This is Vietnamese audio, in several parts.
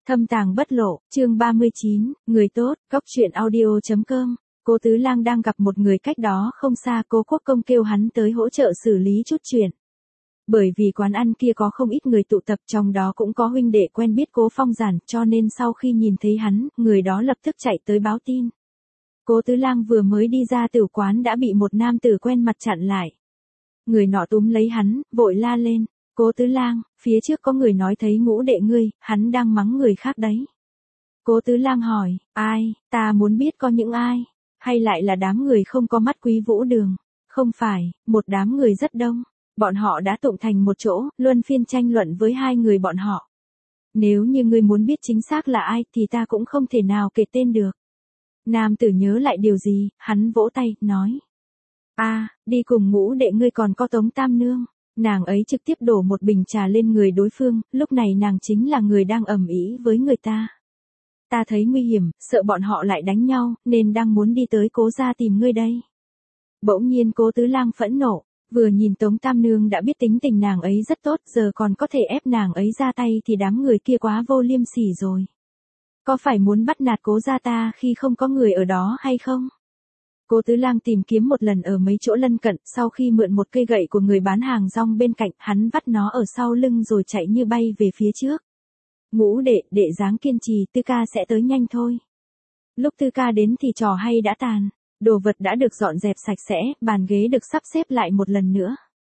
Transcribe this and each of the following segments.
Thâm tàng bất lộ, chương 39, người tốt, cóc truyện audio.com. Cố Tứ Lang đang gặp một người cách đó không xa, Cố Quốc Công kêu hắn tới hỗ trợ xử lý chút chuyện. Bởi vì quán ăn kia có không ít người tụ tập, trong đó cũng có huynh đệ quen biết Cố Phong Giản, cho nên sau khi nhìn thấy hắn, người đó lập tức chạy tới báo tin. Cố Tứ Lang vừa mới đi ra tử quán đã bị một nam tử quen mặt chặn lại. Người nọ túm lấy hắn, vội la lên. Cố Tứ Lang, phía trước có người nói thấy Ngũ đệ ngươi, hắn đang mắng người khác đấy. Cố Tứ Lang hỏi, ai, ta muốn biết có những ai, hay lại là đám người không có mắt Quý Vũ Đường? Không phải, một đám người rất đông, bọn họ đã tụng thành một chỗ, luân phiên tranh luận với hai người bọn họ. Nếu như ngươi muốn biết chính xác là ai thì ta cũng không thể nào kể tên được. Nam tử nhớ lại điều gì, hắn vỗ tay, nói. Đi cùng Ngũ đệ ngươi còn có Tống Tam Nương. Nàng ấy trực tiếp đổ một bình trà lên người đối phương, lúc này nàng chính là người đang ầm ĩ với người ta. Ta thấy nguy hiểm, sợ bọn họ lại đánh nhau, nên đang muốn đi tới Cố gia tìm ngươi đây. Bỗng nhiên Cố Tứ Lang phẫn nộ, vừa nhìn Tống Tam Nương đã biết tính tình nàng ấy rất tốt, giờ còn có thể ép nàng ấy ra tay thì đám người kia quá vô liêm sỉ rồi. Có phải muốn bắt nạt Cố gia ta khi không có người ở đó hay không? Cố Tứ Lang tìm kiếm một lần ở mấy chỗ lân cận, sau khi mượn một cây gậy của người bán hàng rong bên cạnh, hắn vắt nó ở sau lưng rồi chạy như bay về phía trước. Ngũ đệ dáng kiên trì, Tư ca sẽ tới nhanh thôi. Lúc Tư ca đến thì trò hay đã tàn, đồ vật đã được dọn dẹp sạch sẽ, bàn ghế được sắp xếp lại một lần nữa.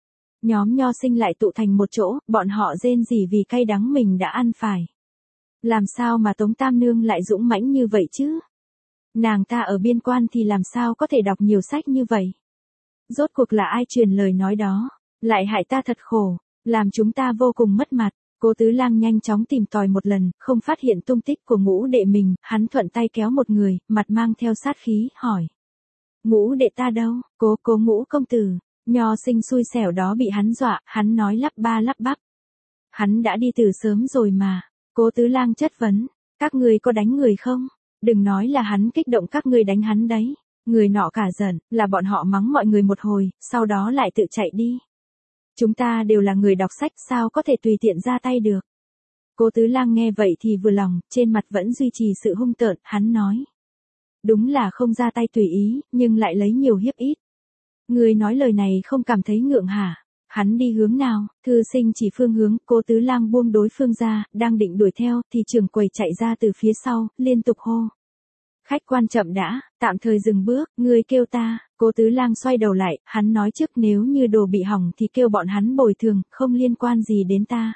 Nhóm nho sinh lại tụ thành một chỗ, bọn họ rên rỉ vì cay đắng mình đã ăn phải. Làm sao mà Tống Tam Nương lại dũng mãnh như vậy chứ? Nàng ta ở biên quan thì làm sao có thể đọc nhiều sách như vậy? Rốt cuộc là ai truyền lời nói đó? Lại hại ta thật khổ, làm chúng ta vô cùng mất mặt. Cố Tứ Lang nhanh chóng tìm tòi một lần, không phát hiện tung tích của Ngũ đệ mình, hắn thuận tay kéo một người, mặt mang theo sát khí, hỏi. Ngũ đệ ta đâu? Cố Ngũ công tử. Nho sinh xui xẻo đó bị hắn dọa, hắn nói lắp ba lắp bắp. Hắn đã đi từ sớm rồi mà. Cố Tứ Lang chất vấn, các ngươi có đánh người không? Đừng nói là hắn kích động các ngươi đánh hắn đấy. Người nọ cả giận, là bọn họ mắng mọi người một hồi, sau đó lại tự chạy đi. Chúng ta đều là người đọc sách, sao có thể tùy tiện ra tay được. Cố Tứ Lang nghe vậy thì vừa lòng, trên mặt vẫn duy trì sự hung tợn, hắn nói. Đúng là không ra tay tùy ý, nhưng lại lấy nhiều hiếp ít. Người nói lời này không cảm thấy ngượng hả? Hắn đi hướng nào? Thư sinh chỉ phương hướng, Cố Tứ Lang buông đối phương ra, đang định đuổi theo, thì trưởng quầy chạy ra từ phía sau, liên tục hô. Khách quan chậm đã, tạm thời dừng bước, ngươi kêu ta. Cố Tứ Lang xoay đầu lại, hắn nói trước nếu như đồ bị hỏng thì kêu bọn hắn bồi thường, không liên quan gì đến ta.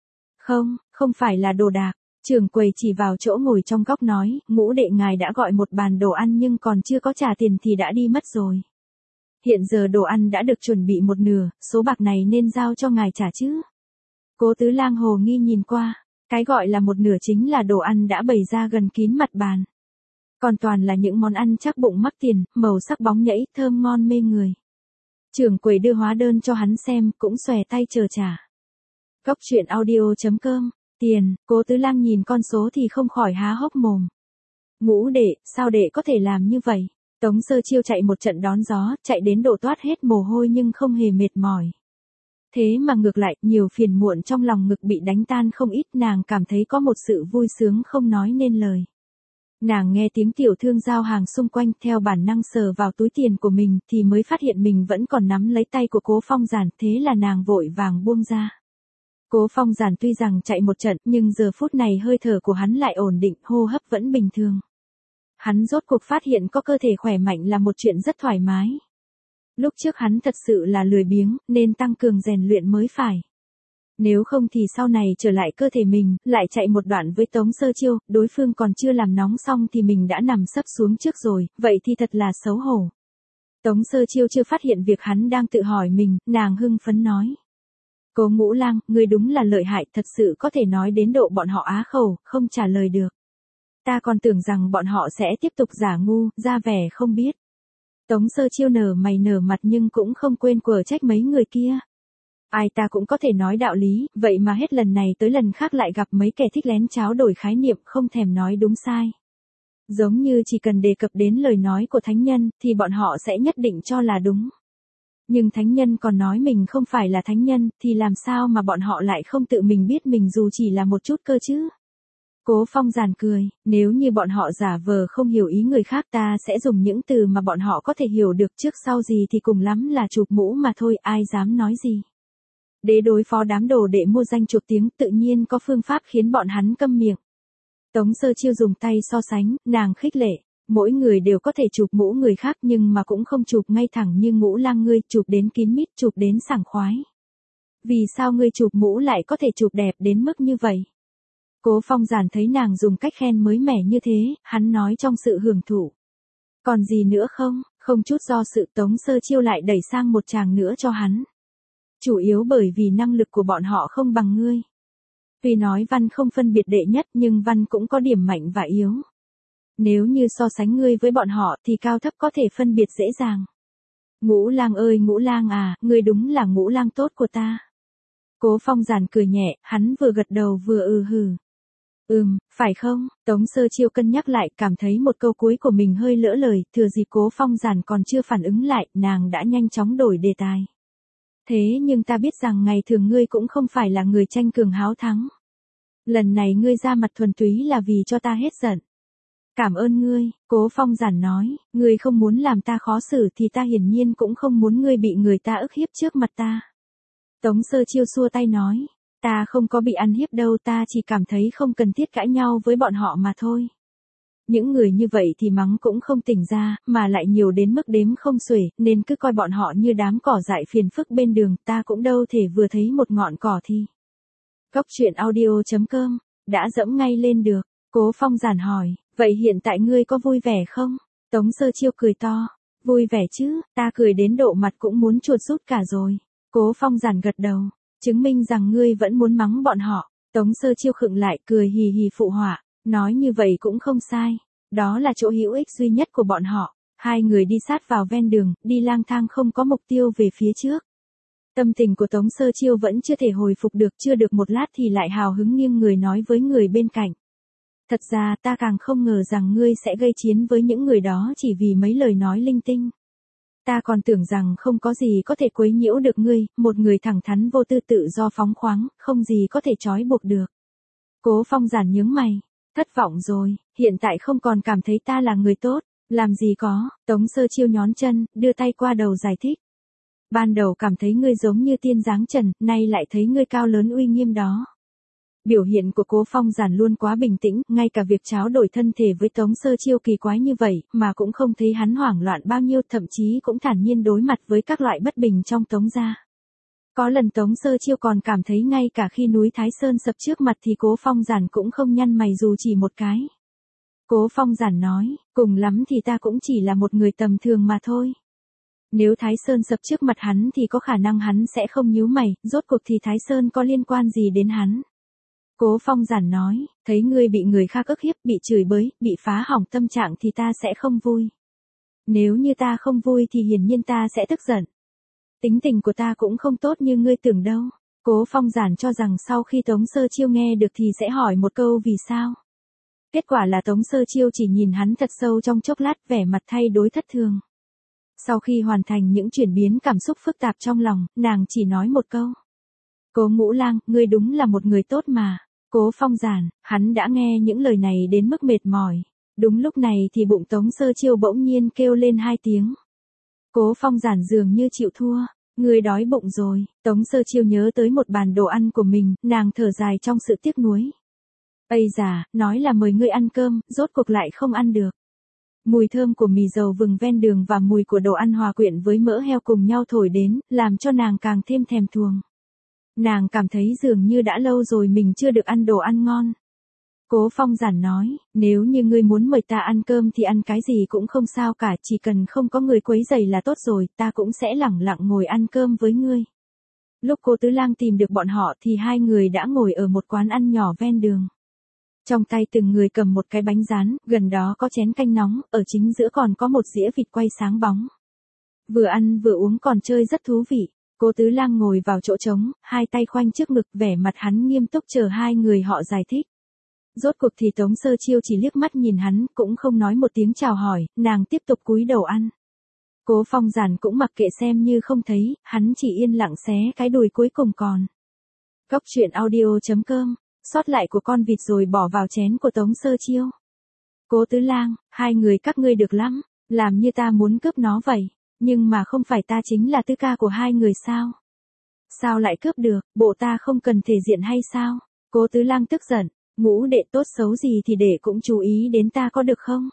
Không phải là đồ đạc. Trưởng quầy chỉ vào chỗ ngồi trong góc nói, Ngũ đệ ngài đã gọi một bàn đồ ăn nhưng còn chưa có trả tiền thì đã đi mất rồi. Hiện giờ đồ ăn đã được chuẩn bị một nửa, số bạc này nên giao cho ngài trả chứ. Cố Tứ Lang hồ nghi nhìn qua, cái gọi là một nửa chính là đồ ăn đã bày ra gần kín mặt bàn. Còn toàn là những món ăn chắc bụng mắc tiền, màu sắc bóng nhẫy, thơm ngon mê người. Trưởng quầy đưa hóa đơn cho hắn xem, cũng xòe tay chờ trả. Cóc truyện audio.com, tiền, Cố Tứ Lang nhìn con số thì không khỏi há hốc mồm. Ngũ đệ, sao đệ có thể làm như vậy? Tống Sơ Chiêu chạy một trận đón gió, chạy đến độ toát hết mồ hôi nhưng không hề mệt mỏi. Thế mà ngược lại, nhiều phiền muộn trong lòng ngực bị đánh tan không ít, nàng cảm thấy có một sự vui sướng không nói nên lời. Nàng nghe tiếng tiểu thương giao hàng xung quanh, theo bản năng sờ vào túi tiền của mình thì mới phát hiện mình vẫn còn nắm lấy tay của Cố Phong Giản, thế là nàng vội vàng buông ra. Cố Phong Giản tuy rằng chạy một trận nhưng giờ phút này hơi thở của hắn lại ổn định, hô hấp vẫn bình thường. Hắn rốt cuộc phát hiện có cơ thể khỏe mạnh là một chuyện rất thoải mái. Lúc trước hắn thật sự là lười biếng, nên tăng cường rèn luyện mới phải. Nếu không thì sau này trở lại cơ thể mình, lại chạy một đoạn với Tống Sơ Chiêu, đối phương còn chưa làm nóng xong thì mình đã nằm sấp xuống trước rồi, vậy thì thật là xấu hổ. Tống Sơ Chiêu chưa phát hiện việc hắn đang tự hỏi mình, nàng hưng phấn nói. Cố Ngũ Lang, ngươi đúng là lợi hại, thật sự có thể nói đến độ bọn họ á khẩu, không trả lời được. Ta còn tưởng rằng bọn họ sẽ tiếp tục giả ngu, ra vẻ không biết. Tống Sơ Chiêu nở mày nở mặt nhưng cũng không quên quở trách mấy người kia. Ai ta cũng có thể nói đạo lý, vậy mà hết lần này tới lần khác lại gặp mấy kẻ thích lén tráo đổi khái niệm không thèm nói đúng sai. Giống như chỉ cần đề cập đến lời nói của thánh nhân, thì bọn họ sẽ nhất định cho là đúng. Nhưng thánh nhân còn nói mình không phải là thánh nhân, thì làm sao mà bọn họ lại không tự mình biết mình dù chỉ là một chút cơ chứ? Cố Phong Giản cười, nếu như bọn họ giả vờ không hiểu ý người khác ta sẽ dùng những từ mà bọn họ có thể hiểu được, trước sau gì thì cùng lắm là chụp mũ mà thôi, ai dám nói gì. Để đối phó đám đồ đệ mua danh chuột tiếng, tự nhiên có phương pháp khiến bọn hắn câm miệng. Tống Sơ Chiêu dùng tay so sánh, nàng khích lệ, mỗi người đều có thể chụp mũ người khác nhưng mà cũng không chụp ngay thẳng như Ngũ Lang ngươi, chụp đến kín mít, chụp đến sảng khoái. Vì sao ngươi chụp mũ lại có thể chụp đẹp đến mức như vậy? Cố Phong Giản thấy nàng dùng cách khen mới mẻ như thế, hắn nói trong sự hưởng thụ. Còn gì nữa không? Không chút do sự, Tống Sơ Chiêu lại đẩy sang một tràng nữa cho hắn. Chủ yếu bởi vì năng lực của bọn họ không bằng ngươi. Tuy nói văn không phân biệt đệ nhất nhưng văn cũng có điểm mạnh và yếu. Nếu như so sánh ngươi với bọn họ thì cao thấp có thể phân biệt dễ dàng. Ngũ Lang ơi Ngũ Lang à, ngươi đúng là Ngũ Lang tốt của ta. Cố Phong Giản cười nhẹ, hắn vừa gật đầu vừa hừ. Phải không? Tống Sơ Chiêu cân nhắc lại, cảm thấy một câu cuối của mình hơi lỡ lời, thừa dịp Cố Phong Giản còn chưa phản ứng lại, nàng đã nhanh chóng đổi đề tài. Thế nhưng ta biết rằng ngày thường ngươi cũng không phải là người tranh cường háo thắng. Lần này ngươi ra mặt thuần túy là vì cho ta hết giận. Cảm ơn ngươi, Cố Phong Giản nói, ngươi không muốn làm ta khó xử thì ta hiển nhiên cũng không muốn ngươi bị người ta ức hiếp trước mặt ta. Tống Sơ Chiêu xua tay nói, ta không có bị ăn hiếp đâu, ta chỉ cảm thấy không cần thiết cãi nhau với bọn họ mà thôi. Những người như vậy thì mắng cũng không tỉnh ra, mà lại nhiều đến mức đếm không xuể, nên cứ coi bọn họ như đám cỏ dại phiền phức bên đường, ta cũng đâu thể vừa thấy một ngọn cỏ thì. Cóc truyện audio.com, đã dẫm ngay lên được. Cố Phong Giản hỏi, vậy hiện tại ngươi có vui vẻ không? Tống Sơ Chiêu cười to, vui vẻ chứ, ta cười đến độ mặt cũng muốn chuột rút cả rồi. Cố Phong Giản gật đầu, chứng minh rằng ngươi vẫn muốn mắng bọn họ. Tống Sơ Chiêu khựng lại, cười hì hì phụ họa, nói như vậy cũng không sai. Đó là chỗ hữu ích duy nhất của bọn họ. Hai người đi sát vào ven đường, đi lang thang không có mục tiêu về phía trước. Tâm tình của Tống Sơ Chiêu vẫn chưa thể hồi phục được, chưa được một lát thì lại hào hứng nghiêng người nói với người bên cạnh. Thật ra ta càng không ngờ rằng ngươi sẽ gây chiến với những người đó chỉ vì mấy lời nói linh tinh. Ta còn tưởng rằng không có gì có thể quấy nhiễu được ngươi, một người thẳng thắn vô tư tự do phóng khoáng, không gì có thể trói buộc được. Cố Phong Giản nhướng mày, thất vọng rồi, hiện tại không còn cảm thấy ta là người tốt, làm gì có, Tống Sơ Chiêu nhón chân, đưa tay qua đầu giải thích. Ban đầu cảm thấy ngươi giống như tiên dáng trần, nay lại thấy ngươi cao lớn uy nghiêm đó. Biểu hiện của Cố Phong Giản luôn quá bình tĩnh, ngay cả việc tráo đổi thân thể với Tống Sơ Chiêu kỳ quái như vậy, mà cũng không thấy hắn hoảng loạn bao nhiêu, thậm chí cũng thản nhiên đối mặt với các loại bất bình trong Tống gia. Có lần Tống Sơ Chiêu còn cảm thấy ngay cả khi núi Thái Sơn sập trước mặt thì Cố Phong Giản cũng không nhăn mày dù chỉ một cái. Cố Phong Giản nói, cùng lắm thì ta cũng chỉ là một người tầm thường mà thôi. Nếu Thái Sơn sập trước mặt hắn thì có khả năng hắn sẽ không nhíu mày, rốt cuộc thì Thái Sơn có liên quan gì đến hắn. Cố Phong Giản nói, thấy ngươi bị người khác ức hiếp, bị chửi bới, bị phá hỏng tâm trạng thì ta sẽ không vui. Nếu như ta không vui thì hiển nhiên ta sẽ tức giận. Tính tình của ta cũng không tốt như ngươi tưởng đâu. Cố Phong Giản cho rằng sau khi Tống Sơ Chiêu nghe được thì sẽ hỏi một câu vì sao. Kết quả là Tống Sơ Chiêu chỉ nhìn hắn thật sâu trong chốc lát, vẻ mặt thay đổi thất thường. Sau khi hoàn thành những chuyển biến cảm xúc phức tạp trong lòng, nàng chỉ nói một câu. Cố Ngũ Lang, ngươi đúng là một người tốt mà. Cố Phong Giản, hắn đã nghe những lời này đến mức mệt mỏi. Đúng lúc này thì bụng Tống Sơ Chiêu bỗng nhiên kêu lên 2 tiếng. Cố Phong Giản dường như chịu thua. Ngươi đói bụng rồi. Tống Sơ Chiêu nhớ tới một bàn đồ ăn của mình, nàng thở dài trong sự tiếc nuối. Ây da, nói là mời ngươi ăn cơm, rốt cuộc lại không ăn được. Mùi thơm của mì dầu vừng ven đường và mùi của đồ ăn hòa quyện với mỡ heo cùng nhau thổi đến, làm cho nàng càng thêm thèm thuồng. Nàng cảm thấy dường như đã lâu rồi mình chưa được ăn đồ ăn ngon. Cố Phong Giản nói, nếu như ngươi muốn mời ta ăn cơm thì ăn cái gì cũng không sao cả, chỉ cần không có người quấy rầy là tốt rồi, ta cũng sẽ lẳng lặng ngồi ăn cơm với ngươi. Lúc Cố Tứ Lang tìm được bọn họ thì hai người đã ngồi ở một quán ăn nhỏ ven đường. Trong tay từng người cầm một cái bánh rán, gần đó có chén canh nóng, ở chính giữa còn có một dĩa vịt quay sáng bóng. Vừa ăn vừa uống còn chơi rất thú vị. Cố Tứ Lang ngồi vào chỗ trống, hai tay khoanh trước ngực, vẻ mặt hắn nghiêm túc chờ hai người họ giải thích. Rốt cuộc thì Tống Sơ Chiêu chỉ liếc mắt nhìn hắn, cũng không nói một tiếng chào hỏi, nàng tiếp tục cúi đầu ăn. Cố Phong Giản cũng mặc kệ xem như không thấy, hắn chỉ yên lặng xé cái đùi cuối cùng còn. Cóc truyện audio.com sót lại của con vịt rồi bỏ vào chén của Tống Sơ Chiêu. Cố Tứ Lang, hai người các ngươi được lắm, làm như ta muốn cướp nó vậy, nhưng mà không phải ta chính là tứ ca của hai người sao? Sao lại cướp được, bộ ta không cần thể diện hay sao? Cố Tứ Lang tức giận, Ngũ đệ tốt xấu gì thì đệ cũng chú ý đến ta có được không?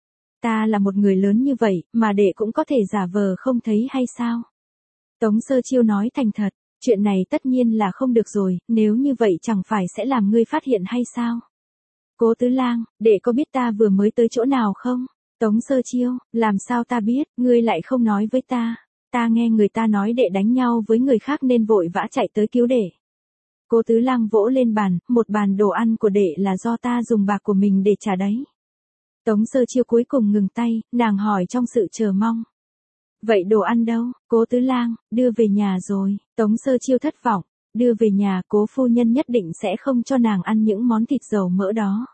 Ta là một người lớn như vậy, mà đệ cũng có thể giả vờ không thấy hay sao? Tống Sơ Chiêu nói thành thật, chuyện này tất nhiên là không được rồi, nếu như vậy chẳng phải sẽ làm ngươi phát hiện hay sao? Cố Tứ Lang, đệ có biết ta vừa mới tới chỗ nào không? Tống Sơ Chiêu, làm sao ta biết, ngươi lại không nói với ta? Ta nghe người ta nói đệ đánh nhau với người khác nên vội vã chạy tới cứu đệ. Cố Tứ Lang vỗ lên bàn, một bàn đồ ăn của đệ là do ta dùng bạc của mình để trả đấy. Tống Sơ Chiêu cuối cùng ngừng tay, nàng hỏi trong sự chờ mong. Vậy đồ ăn đâu? Cố Tứ Lang, đưa về nhà rồi. Tống Sơ Chiêu thất vọng, đưa về nhà Cố phu nhân nhất định sẽ không cho nàng ăn những món thịt dầu mỡ đó.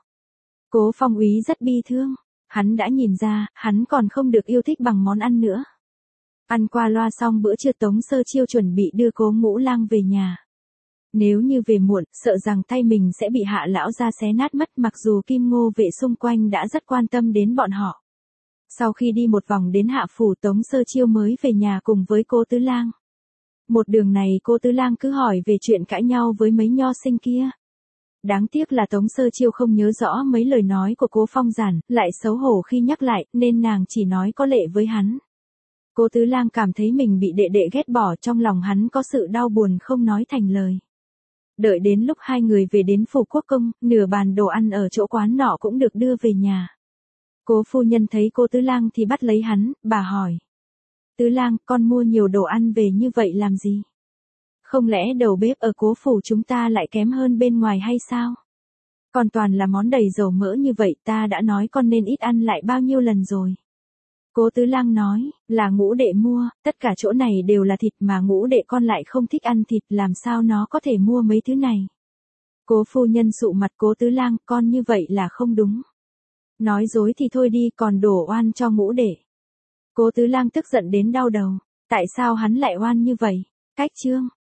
Cố Phong Úy rất bi thương, hắn đã nhìn ra, hắn còn không được yêu thích bằng món ăn nữa. Ăn qua loa xong bữa trưa Tống Sơ Chiêu chuẩn bị đưa Cố Ngũ Lang về nhà. Nếu như về muộn, sợ rằng tay mình sẽ bị Hạ lão gia xé nát mất, mặc dù Kim Ngô vệ xung quanh đã rất quan tâm đến bọn họ. Sau khi đi một vòng đến Hạ phủ, Tống Sơ Chiêu mới về nhà cùng với Cố Tứ Lang. Một đường này Cố Tứ Lang cứ hỏi về chuyện cãi nhau với mấy nho sinh kia. Đáng tiếc là Tống Sơ Chiêu không nhớ rõ mấy lời nói của Cố Phong Giản, lại xấu hổ khi nhắc lại, nên nàng chỉ nói có lệ với hắn. Cố Tứ Lang cảm thấy mình bị đệ đệ ghét bỏ, trong lòng hắn có sự đau buồn không nói thành lời. Đợi đến lúc hai người về đến phủ quốc công, nửa bàn đồ ăn ở chỗ quán nọ cũng được đưa về nhà. Cố phu nhân thấy Cố Tứ Lang thì bắt lấy hắn, bà hỏi. Tứ Lang, con mua nhiều đồ ăn về như vậy làm gì? Không lẽ đầu bếp ở Cố phủ chúng ta lại kém hơn bên ngoài hay sao? Còn toàn là món đầy dầu mỡ như vậy, ta đã nói con nên ít ăn lại bao nhiêu lần rồi. Cố Tứ Lang nói, là Ngũ đệ mua, tất cả chỗ này đều là thịt mà Ngũ đệ con lại không thích ăn thịt, làm sao nó có thể mua mấy thứ này. Cố phu nhân sụ mặt Cố Tứ Lang, con như vậy là không đúng. Nói dối thì thôi đi, còn đổ oan cho Ngũ đệ. Cố Tứ Lang tức giận đến đau đầu, tại sao hắn lại oan như vậy? Cách chương